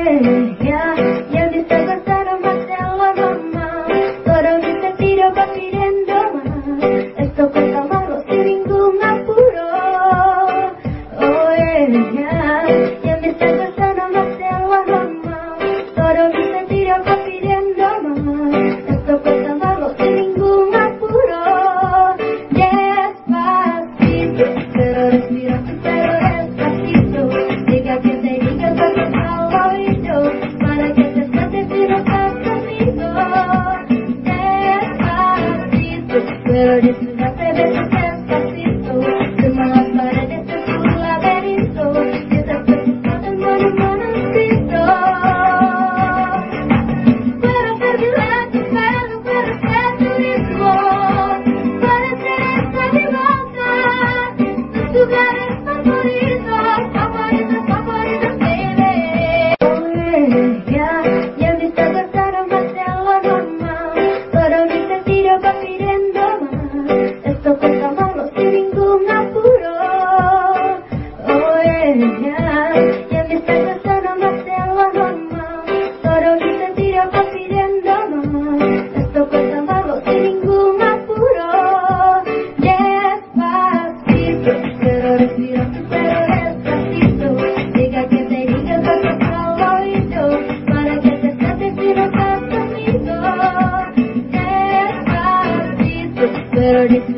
Ya, ya me está gustando más de la mamá. Todo mi sentido va pidiendo más. Esto cuesta malo sin ningún apuro. Ya me está gustando más de la mamá. Todo mi sentido va pidiendo más. Esto cuesta malo sin ningún apuro. Despacito, pero respira, pero despacito. Diga que te diga cuando al oído, para que te sientes si no estás conmigo. Despacito, pero disfrútate de tu despacito. Firma las paredes de tu laberinto. Yo te preocupo en un momentito. Puedo perder tu pelo, puedo ser tu ritmo. Puede ser esta mi boca, tus lugares favoritos, favoritos, favoritos, baby. Ya me está gustando más de la mamá. Todo mi sentido va pidiendo más. Esto cuesta malo sin ningún apuro. Ya me está gustando más de la mamá. Todo mi sentido va pidiendo más. Esto cuesta malo sin ningún apuro. Despacito, pero respira, pero despacito. Diga que te diga cosas al oído, para que te sientes si no estás conmigo. Despacito, pero